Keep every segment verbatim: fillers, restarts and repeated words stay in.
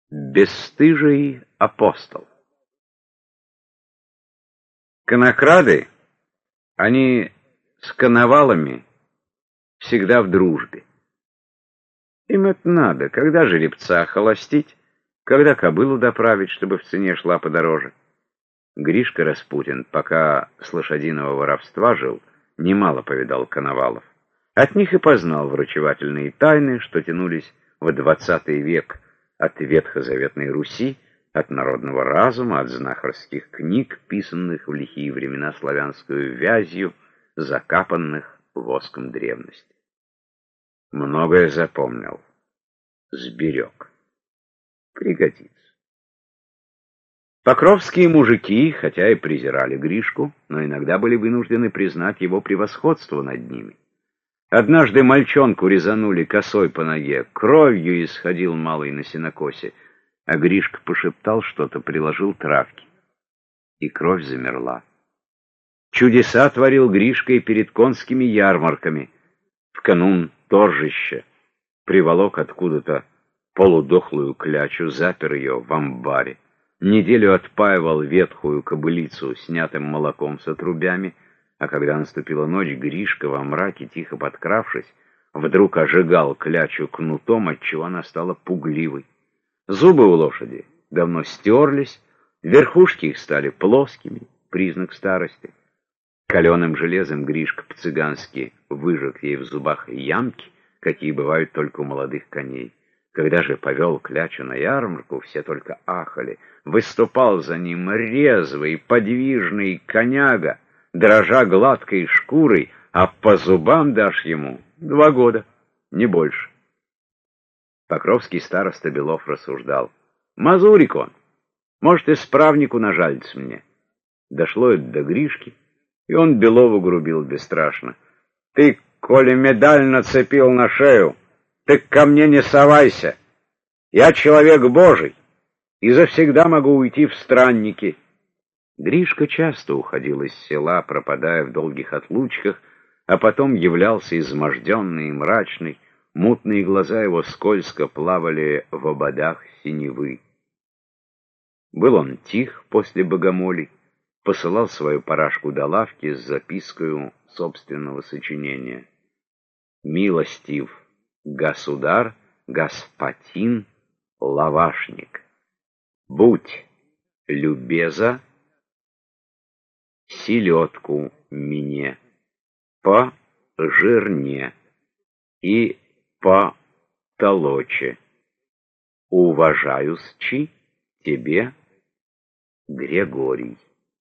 Бесстыжий апостол. Конокрады, они с коновалами всегда в дружбе. Им это надо, когда жеребца холостить, когда кобылу доправить, чтобы в цене шла подороже. Гришка Распутин, пока с лошадиного воровства жил, немало повидал коновалов. От них и познал врачевательные тайны, что тянулись в двадцатый век от ветхозаветной Руси, от народного разума, от знахарских книг, писанных в лихие времена славянскую вязью, закапанных воском древности. Многое запомнил, сберег. Пригодится. Покровские мужики, хотя и презирали Гришку, но иногда были вынуждены признать его превосходство над ними. Однажды мальчонку резанули косой по ноге, кровью исходил малый на сенокосе, а Гришка пошептал что-то, приложил травки, и кровь замерла. Чудеса творил Гришка и перед конскими ярмарками. В канун торжища приволок откуда-то полудохлую клячу, запер ее в амбаре, неделю отпаивал ветхую кобылицу снятым молоком с отрубями, а когда наступила ночь, Гришка во мраке, тихо подкравшись, вдруг ожигал клячу кнутом, отчего она стала пугливой. Зубы у лошади давно стерлись, верхушки их стали плоскими, признак старости. Каленым железом Гришка по-цыгански выжег ей в зубах ямки, какие бывают только у молодых коней. Когда же повел клячу на ярмарку, все только ахали. Выступал за ним резвый, подвижный коняга, дрожа гладкой шкурой, а по зубам дашь ему два года, не больше. Покровский староста Белов рассуждал: «Мазурик он, может, исправнику нажалится мне». Дошло это до Гришки, и он Белову грубил бесстрашно: «Ты, коли медаль нацепил на шею, ты ко мне не совайся. Я человек Божий, и завсегда могу уйти в странники». Гришка часто уходил из села, пропадая в долгих отлучках, а потом являлся изможденный и мрачный, мутные глаза его скользко плавали в ободах синевы. Был он тих после богомолий, посылал свою парашку до лавки с запиской собственного сочинения: «Милостив государ, господин, лавашник, будь любеза селедку мне по жирне и по толоче. Уважаюсь-чи тебе, Григорий».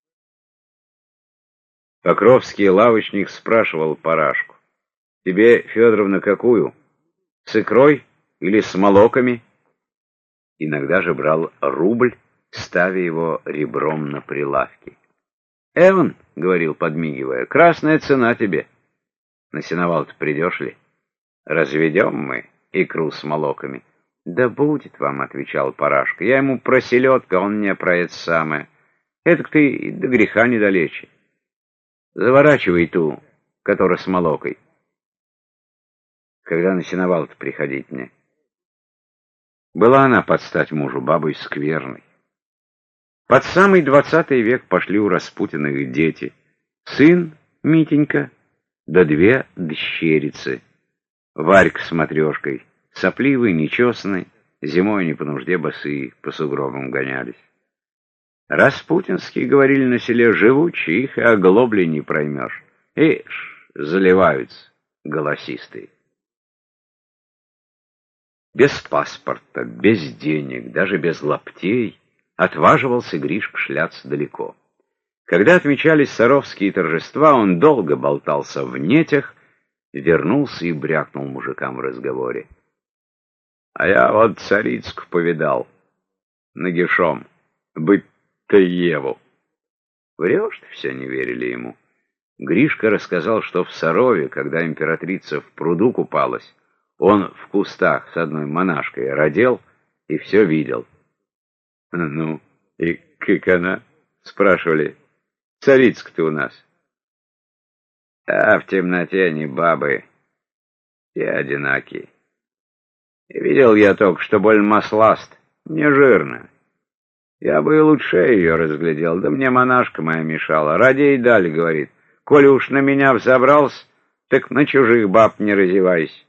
Покровский лавочник спрашивал парашку: «Тебе, Федоровна, какую? С икрой или с молоками?» Иногда же брал рубль, ставя его ребром на прилавке. «Эван, — говорил, подмигивая, — красная цена тебе. На сеновал-то придешь ли? Разведем мы икру с молоками». «Да будет вам, — отвечал парашка, — я ему про селедку, а он мне про это самое. Этак ты до греха недалече. Заворачивай ту, которая с молокой. Когда на сеновал-то приходить мне?» Была она под стать мужу бабой скверной. Под самый двадцатый век пошли у Распутиных дети: сын Митенька, да две дщерицы. Варька с Матрешкой, сопливые, нечесанные, зимой не по нужде босые, по сугробам гонялись. Распутинские, говорили на селе, живучие, их и оглобли не проймешь. Ишь, заливаются голосистые. Без паспорта, без денег, даже без лаптей отваживался Гришка шляться далеко. Когда отмечались саровские торжества, он долго болтался в нетях, вернулся и брякнул мужикам в разговоре: «А я вот царицку повидал нагишом, быть-то Еву». «Врешь ты все», — не верили ему. Гришка рассказал, что в Сарове, когда императрица в пруду купалась, он в кустах с одной монашкой родил и все видел. «Ну, и как она?» — спрашивали. «Царица-то у нас». «А в темноте они бабы, все одинакие. И видел я только, что больно масласт, Не жирная. Я бы и лучше ее разглядел, да мне монашка моя мешала. Радей дали, говорит, коли уж на меня взобрался, так на чужих баб не разевайся.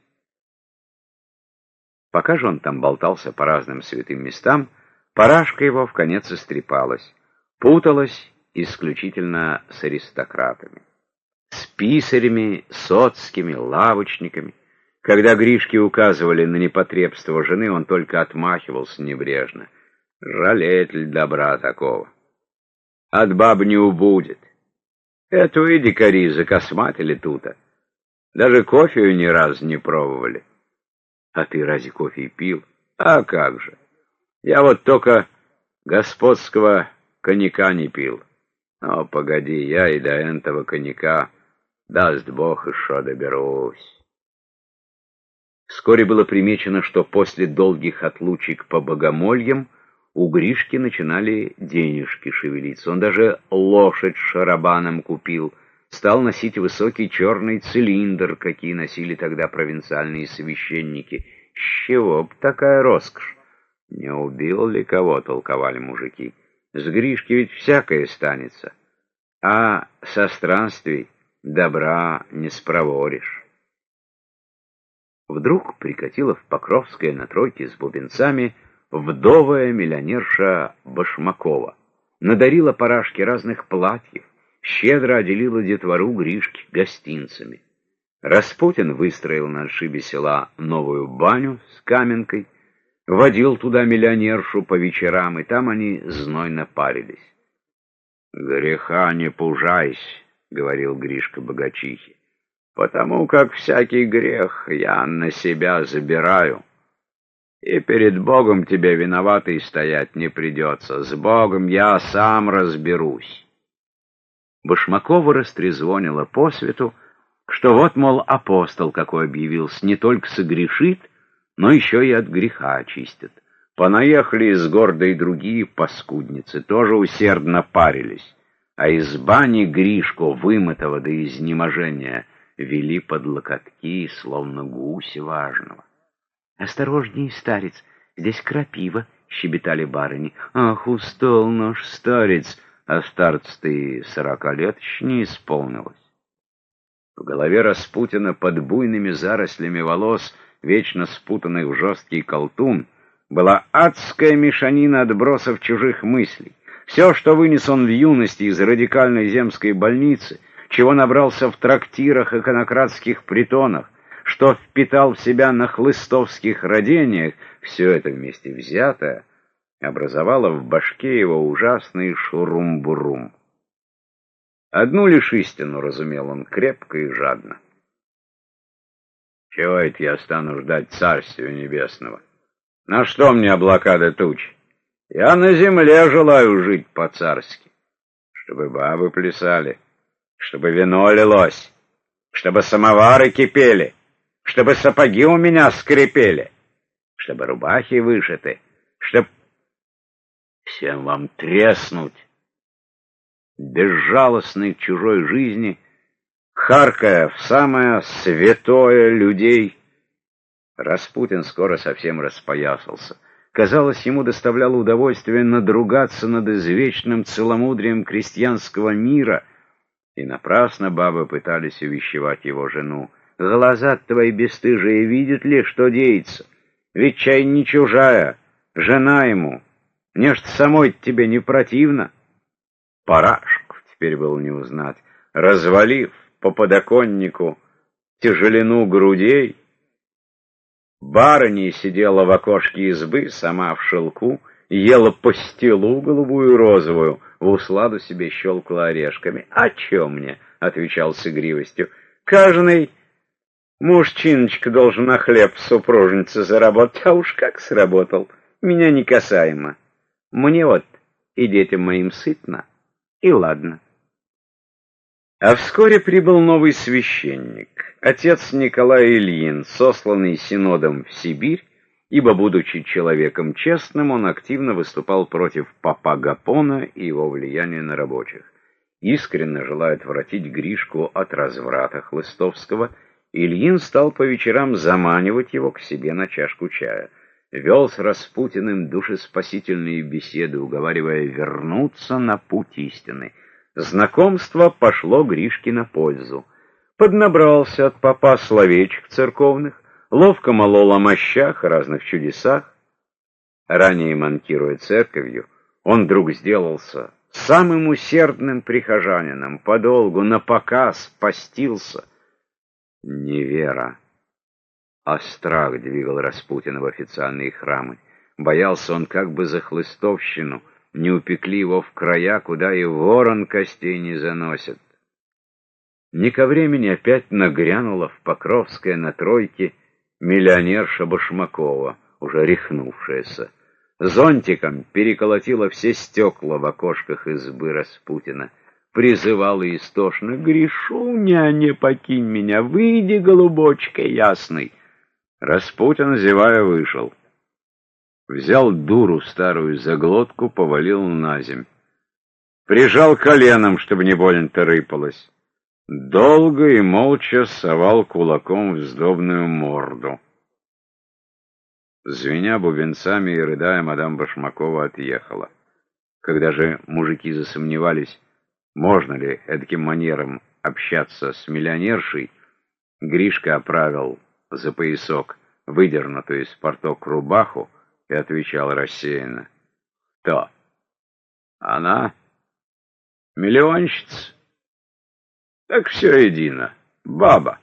Пока же он там болтался по разным святым местам, парашка его вконец истрепалась, путалась исключительно с аристократами, с писарями, соцкими, лавочниками. Когда Гришке указывали на непотребство жены, он только отмахивался небрежно. Жалеет ли добра такого? От баб не убудет. Эту и дикари закосматили тута. Даже кофею ни разу не пробовали. А ты разве кофе пил? А как же. Я вот только господского коньяка не пил. Но погоди, я и до этого коньяка, даст Бог, еще доберусь. Вскоре было примечено, что после долгих отлучек по богомольям у Гришки начинали денежки шевелиться. Он даже лошадь с шарабаном купил, стал носить высокий черный цилиндр, какие носили тогда провинциальные священники. С чего б такая роскошь? Не убил ли кого, толковали мужики. С Гришки ведь всякое станется, а со странствий добра не спроворишь. Вдруг прикатила в Покровское на тройке с бубенцами вдовая миллионерша Башмакова. Надарила Парашке разных платьев, щедро отделила детвору Гришки гостинцами. Распутин выстроил на отшибе села новую баню с каменкой, водил туда миллионершу по вечерам, и там они знойно парились. «Греха не пужайся», — говорил Гришка богачихе, «потому как всякий грех я на себя забираю. И перед Богом тебе виноватый стоять не придется. С Богом я сам разберусь». Башмакова растрезвонила по свету, что вот, мол, апостол какой объявился, не только согрешит, но еще и от греха очистит. Понаехали из города и другие паскудницы, тоже усердно парились, а из бани Гришку, вымытого до изнеможения, вели под локотки, словно гуся важного. «Осторожней, старец, здесь крапива», — щебетали барыни. «Ах, устал наш старец, а старец-то и сорока лет еще не исполнилось». В голове Распутина под буйными зарослями волос, вечно спутанных в жесткий колтун, была адская мешанина отбросов чужих мыслей. Все, что вынес он в юности из радикальной земской больницы, чего набрался в трактирах и конократских притонах, что впитал в себя на хлыстовских родениях, все это вместе взятое образовало в башке его ужасный шурум-бурум. Одну лишь истину разумел он крепко и жадно. Чего это я стану ждать Царствия Небесного? На что мне облака да тучи? Я на земле желаю жить по-царски, чтобы бабы плясали, чтобы вино лилось, чтобы самовары кипели, чтобы сапоги у меня скрипели, чтобы рубахи вышиты, чтоб всем вам треснуть, безжалостный к чужой жизни, харкая в самое святое людей. Распутин скоро совсем распоясался. Казалось, ему доставляло удовольствие надругаться над извечным целомудрием крестьянского мира, и напрасно бабы пытались увещевать его жену. «Глаза твои бесстыжие видят ли, что деется? Ведь чай не чужая, жена ему. Нечто самой тебе не противно?» Парашку теперь было не узнать. Развалив по подоконнику тяжелину грудей, барыня сидела в окошке избы, сама в шелку, ела пастилу голубую и розовую, в усладу себе щелкала орешками. «А чё мне?» — отвечал с игривостью. «Каждый мужчиночка должен на хлеб супружнице заработать, а уж как сработал, меня не касаемо. Мне вот и детям моим сытно, и ладно». А вскоре прибыл новый священник, отец Николай Ильин, сосланный синодом в Сибирь, ибо, будучи человеком честным, он активно выступал против попа Гапона и его влияния на рабочих. Искренне желая отвратить Гришку от разврата хлыстовского, Ильин стал по вечерам заманивать его к себе на чашку чая. вел с Распутиным душеспасительные беседы, уговаривая вернуться на путь истины. Знакомство пошло Гришке на пользу. Поднабрался от попа словечек церковных, ловко молол о мощах и разных чудесах. Ранее манкируя церковью, он вдруг сделался самым усердным прихожанином, подолгу, напоказ постился. Не вера, а страх двигал Распутина в официальные храмы. Боялся он, как бы за хлыстовщину не упекли его в края, куда и ворон костей не заносит. Не ко времени опять нагрянула в Покровское на тройке миллионерша Башмакова, уже рехнувшаяся. Зонтиком переколотила все стекла в окошках избы Распутина. Призывала истошно: «Гришуня, не покинь меня, выйди, голубочка ясный!» Распутин, зевая, вышел. Взял дуру старую за глотку, повалил на земь. Прижал коленом, чтобы не больно-то рыпалось. Долго и молча совал кулаком в сдобную морду. Звеня бубенцами и рыдая, мадам Башмакова отъехала. Когда же мужики засомневались, можно ли эдаким манером общаться с миллионершей, Гришка оправил за поясок выдернутую из порток рубаху и отвечал рассеянно: «Кто? Она? Миллионщица? Так все едино. Баба».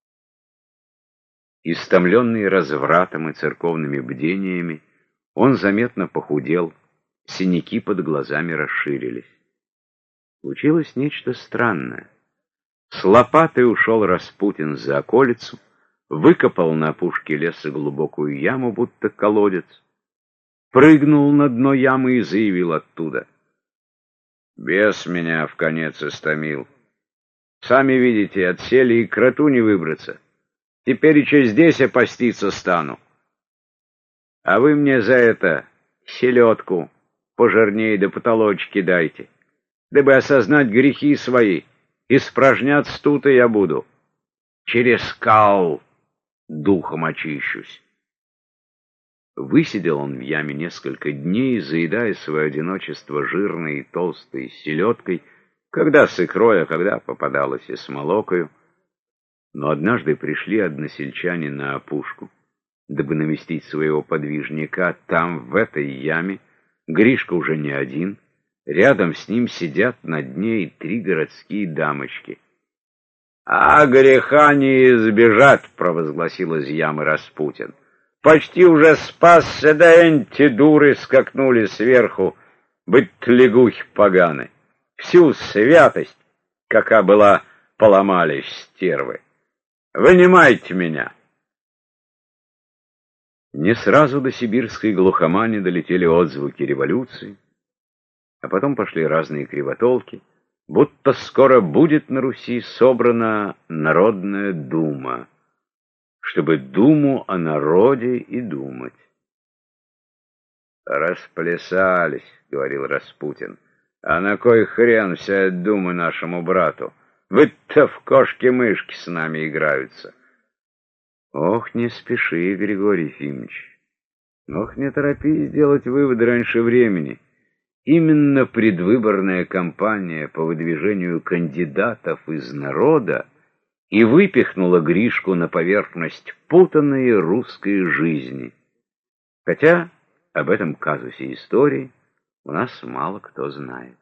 Истомленный развратом и церковными бдениями, он заметно похудел, синяки под глазами расширились. Случилось нечто странное. С лопатой ушел Распутин за околицу, выкопал на опушке леса глубокую яму, будто колодец, прыгнул на дно ямы и заявил оттуда: «Бес меня в конец истомил. Сами видите, от сели и кроту не выбраться. Теперь еще здесь опаститься стану. А вы мне за это селедку пожирнее до потолочки дайте, дабы осознать грехи свои. Испражняться тут и я буду. Через скал духом очищусь». Высидел он в яме несколько дней, заедая свое одиночество жирной и толстой селедкой, когда с икрой, а когда попадалось и с молокою. Но однажды пришли односельчане на опушку, дабы навестить своего подвижника. Там, в этой яме, Гришка уже не один, рядом с ним сидят на дне и три городские дамочки. «А греха не избежать», — провозгласил из ямы Распутин. «Почти уже спасся, да эти дуры скакнули сверху, быть лягухи поганы. Всю святость, кака была, поломали стервы. Вынимайте меня!» Не сразу до сибирской глухомани долетели отзвуки революции, а потом пошли разные кривотолки, будто скоро будет на Руси собрана Народная дума, чтобы думу о народе и думать. «Расплясались», — говорил Распутин. «А на кой хрен вся эта дума нашему брату? Вы-то в кошки-мышки с нами играются». «Ох, не спеши, Григорий Ефимович. Ох, не торопись делать выводы раньше времени. Именно предвыборная кампания по выдвижению кандидатов из народа и выпихнула Гришку на поверхность путанной русской жизни. Хотя об этом казусе истории у нас мало кто знает.